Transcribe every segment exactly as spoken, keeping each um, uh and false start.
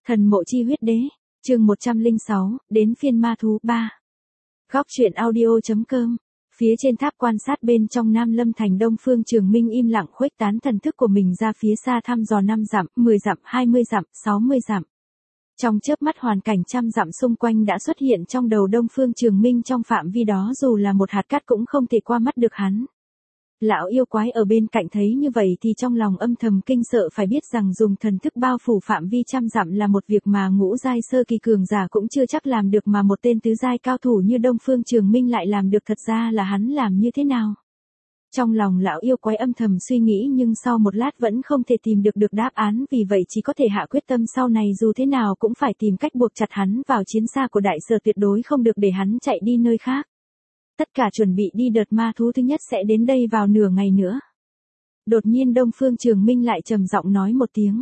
Thần mộ chi huyết đế, chương một trăm lẻ sáu, đến phiên ma thú ba. Góc truyện audio.com. Phía trên tháp quan sát bên trong Nam Lâm thành Đông Phương Trường Minh im lặng khuếch tán thần thức của mình ra phía xa thăm dò năm dặm, mười dặm, hai mươi dặm, sáu mươi dặm. Trong chớp mắt hoàn cảnh trăm dặm xung quanh đã xuất hiện trong đầu Đông Phương Trường Minh, trong phạm vi đó dù là một hạt cát cũng không thể qua mắt được hắn. Lão yêu quái ở bên cạnh thấy như vậy thì trong lòng âm thầm kinh sợ, phải biết rằng dùng thần thức bao phủ phạm vi trăm dặm là một việc mà ngũ giai sơ kỳ cường giả cũng chưa chắc làm được, mà một tên tứ giai cao thủ như Đông Phương Trường Minh lại làm được, thật ra là hắn làm như thế nào? Trong lòng lão yêu quái âm thầm suy nghĩ, nhưng sau một lát vẫn không thể tìm được được đáp án, vì vậy chỉ có thể hạ quyết tâm sau này dù thế nào cũng phải tìm cách buộc chặt hắn vào chiến xa của đại sở, tuyệt đối không được để hắn chạy đi nơi khác. Tất cả chuẩn bị đi đợt ma thú thứ nhất sẽ đến đây vào nửa ngày nữa. Đột nhiên Đông Phương Trường Minh lại trầm giọng nói một tiếng.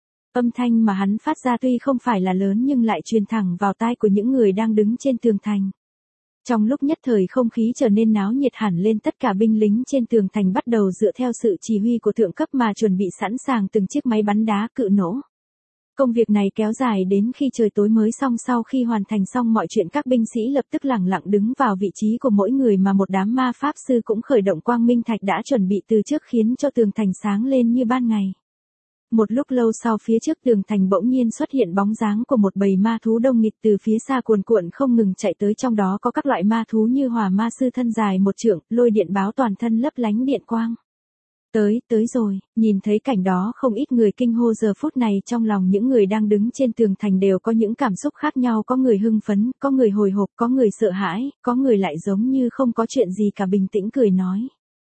Âm thanh mà hắn phát ra tuy không phải là lớn nhưng lại truyền thẳng vào tai của những người đang đứng trên tường thành. Trong lúc nhất thời không khí trở nên náo nhiệt hẳn lên, tất cả binh lính trên tường thành bắt đầu dựa theo sự chỉ huy của thượng cấp mà chuẩn bị sẵn sàng từng chiếc máy bắn đá cự nổ. Công việc này kéo dài đến khi trời tối mới xong. Sau khi hoàn thành xong mọi chuyện, các binh sĩ lập tức lẳng lặng đứng vào vị trí của mỗi người, mà một đám ma pháp sư cũng khởi động quang minh thạch đã chuẩn bị từ trước, khiến cho tường thành sáng lên như ban ngày. Một lúc lâu sau, phía trước tường thành bỗng nhiên xuất hiện bóng dáng của một bầy ma thú đông nghịt từ phía xa cuồn cuộn không ngừng chạy tới, trong đó có các loại ma thú như hỏa ma sư thân dài một trượng, lôi điện báo toàn thân lấp lánh điện quang. Tới, tới rồi, nhìn thấy cảnh đó không ít người kinh hô. Giờ phút này trong lòng những người đang đứng trên tường thành đều có những cảm xúc khác nhau, có người hưng phấn, có người hồi hộp, có người sợ hãi, có người lại giống như không có chuyện gì cả, bình tĩnh cười nói.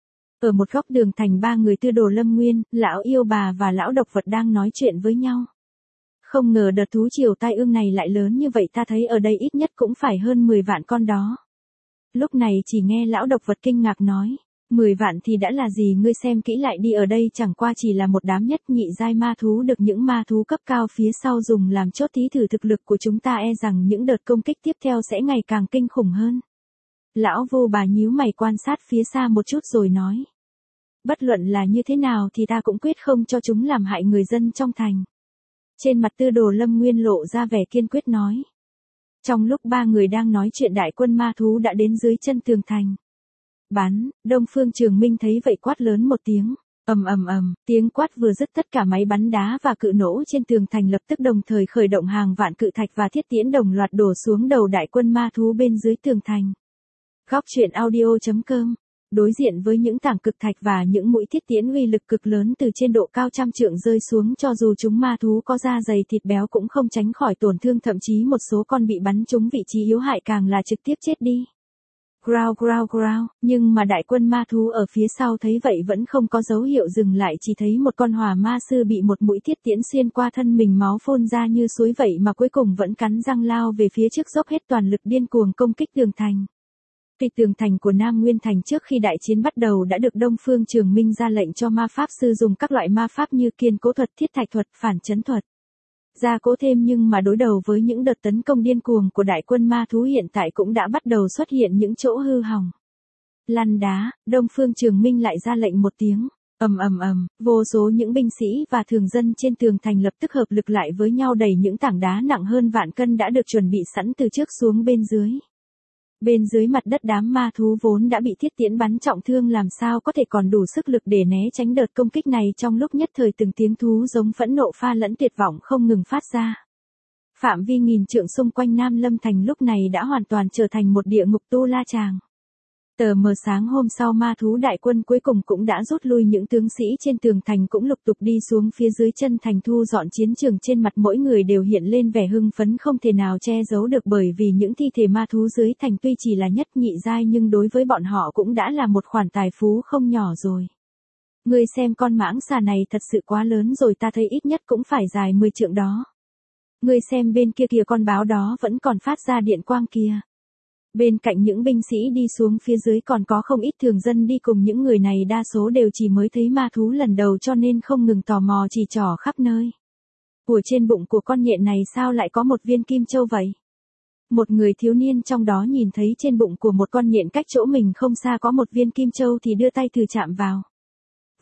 Ở một góc đường thành, ba người Tư Đồ Lâm Nguyên, lão yêu bà và lão độc vật đang nói chuyện với nhau. Không ngờ đợt thú triều tai ương này lại lớn như vậy, ta thấy ở đây ít nhất cũng phải hơn mười vạn con đó. Lúc này chỉ nghe lão độc vật kinh ngạc nói. Mười vạn thì đã là gì, ngươi xem kỹ lại đi, ở đây chẳng qua chỉ là một đám nhất nhị giai ma thú, được những ma thú cấp cao phía sau dùng làm chốt thí thử thực lực của chúng ta, e rằng những đợt công kích tiếp theo sẽ ngày càng kinh khủng hơn. Lão vô bà nhíu mày quan sát phía xa một chút rồi nói. Bất luận là như thế nào thì ta cũng quyết không cho chúng làm hại người dân trong thành. Trên mặt Tư Đồ Lâm Nguyên lộ ra vẻ kiên quyết nói. Trong lúc ba người đang nói chuyện, đại quân ma thú đã đến dưới chân tường thành. Bắn, Đông Phương Trường Minh thấy vậy quát lớn một tiếng, ầm ầm ầm, tiếng quát vừa dứt, tất cả máy bắn đá và cự nổ trên tường thành lập tức đồng thời khởi động, hàng vạn cự thạch và thiết tiễn đồng loạt đổ xuống đầu đại quân ma thú bên dưới tường thành. Góc truyện audio.com. Đối diện với những tảng cực thạch và những mũi thiết tiễn uy lực cực lớn từ trên độ cao trăm trượng rơi xuống, cho dù chúng ma thú có da dày thịt béo cũng không tránh khỏi tổn thương, thậm chí một số con bị bắn trúng vị trí yếu hại càng là trực tiếp chết đi. Growl growl growl, nhưng mà đại quân ma thú ở phía sau thấy vậy vẫn không có dấu hiệu dừng lại, chỉ thấy một con hỏa ma sư bị một mũi thiết tiễn xuyên qua thân mình, máu phun ra như suối vậy mà cuối cùng vẫn cắn răng lao về phía trước, dốc hết toàn lực điên cuồng công kích tường thành. Tuy tường thành của Nam Nguyên Thành trước khi đại chiến bắt đầu đã được Đông Phương Trường Minh ra lệnh cho ma pháp sư dùng các loại ma pháp như kiên cố thuật, thiết thạch thuật, phản chấn thuật gia cố thêm, nhưng mà đối đầu với những đợt tấn công điên cuồng của đại quân ma thú hiện tại cũng đã bắt đầu xuất hiện những chỗ hư hỏng. Lăn đá, Đông Phương Trường Minh lại ra lệnh một tiếng, ầm ầm ầm, vô số những binh sĩ và thường dân trên tường thành lập tức hợp lực lại với nhau, đẩy những tảng đá nặng hơn vạn cân đã được chuẩn bị sẵn từ trước xuống bên dưới. Bên dưới mặt đất, đám ma thú vốn đã bị thiết tiễn bắn trọng thương làm sao có thể còn đủ sức lực để né tránh đợt công kích này, trong lúc nhất thời từng tiếng thú giống phẫn nộ pha lẫn tuyệt vọng không ngừng phát ra. Phạm vi nghìn trượng xung quanh Nam Lâm Thành lúc này đã hoàn toàn trở thành một địa ngục tu la tràng. Tờ mờ sáng hôm sau, ma thú đại quân cuối cùng cũng đã rút lui, những tướng sĩ trên tường thành cũng lục tục đi xuống phía dưới chân thành thu dọn chiến trường, trên mặt mỗi người đều hiện lên vẻ hưng phấn không thể nào che giấu được, bởi vì những thi thể ma thú dưới thành tuy chỉ là nhất nhị giai nhưng đối với bọn họ cũng đã là một khoản tài phú không nhỏ rồi. Ngươi xem con mãng xà này thật sự quá lớn rồi, ta thấy ít nhất cũng phải dài mười trượng đó. Ngươi xem bên kia kìa, con báo đó vẫn còn phát ra điện quang kìa. Bên cạnh những binh sĩ đi xuống phía dưới còn có không ít thường dân đi cùng, những người này đa số đều chỉ mới thấy ma thú lần đầu cho nên không ngừng tò mò chỉ trỏ khắp nơi. Của trên bụng của con nhện này sao lại có một viên kim châu vậy? Một người thiếu niên trong đó nhìn thấy trên bụng của một con nhện cách chỗ mình không xa có một viên kim châu thì đưa tay thử chạm vào.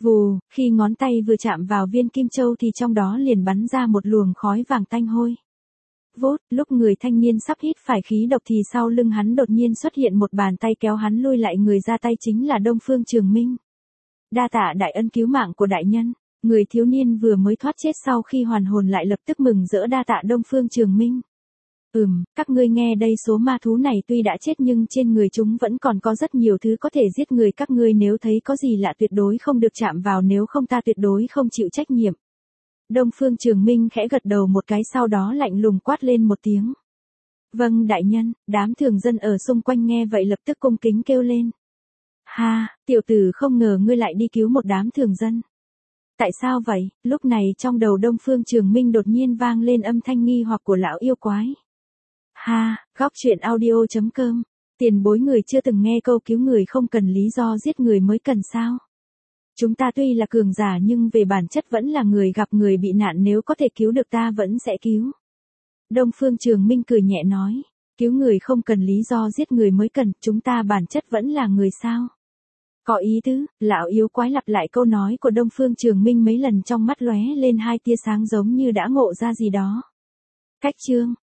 Vù, khi ngón tay vừa chạm vào viên kim châu thì trong đó liền bắn ra một luồng khói vàng tanh hôi. Vốt, lúc người thanh niên sắp hít phải khí độc thì sau lưng hắn đột nhiên xuất hiện một bàn tay kéo hắn lui lại, người ra tay chính là Đông Phương Trường Minh. Đa tạ đại ân cứu mạng của đại nhân. Người thiếu niên vừa mới thoát chết sau khi hoàn hồn lại lập tức mừng rỡ đa tạ Đông Phương Trường Minh. Ừm, các ngươi nghe đây, số ma thú này tuy đã chết nhưng trên người chúng vẫn còn có rất nhiều thứ có thể giết người, các ngươi nếu thấy có gì lạ tuyệt đối không được chạm vào, nếu không ta tuyệt đối không chịu trách nhiệm. Đông Phương Trường Minh khẽ gật đầu một cái, sau đó lạnh lùng quát lên một tiếng. Vâng đại nhân. Đám thường dân ở xung quanh nghe vậy lập tức cung kính kêu lên. Ha, tiểu tử, không ngờ ngươi lại đi cứu một đám thường dân. Tại sao vậy? Lúc này trong đầu Đông Phương Trường Minh đột nhiên vang lên âm thanh nghi hoặc của lão yêu quái. Ha, góc truyện audio chấm com. Tiền bối, người chưa từng nghe câu cứu người không cần lý do giết người mới cần sao? Chúng ta tuy là cường giả nhưng về bản chất vẫn là người gặp người bị nạn, nếu có thể cứu được ta vẫn sẽ cứu. Đông Phương Trường Minh cười nhẹ nói. Cứu người không cần lý do, giết người mới cần, chúng ta bản chất vẫn là người sao? Có ý tứ. Lão yêu quái lặp lại câu nói của Đông Phương Trường Minh mấy lần, trong mắt lóe lên hai tia sáng giống như đã ngộ ra gì đó. Cách chương.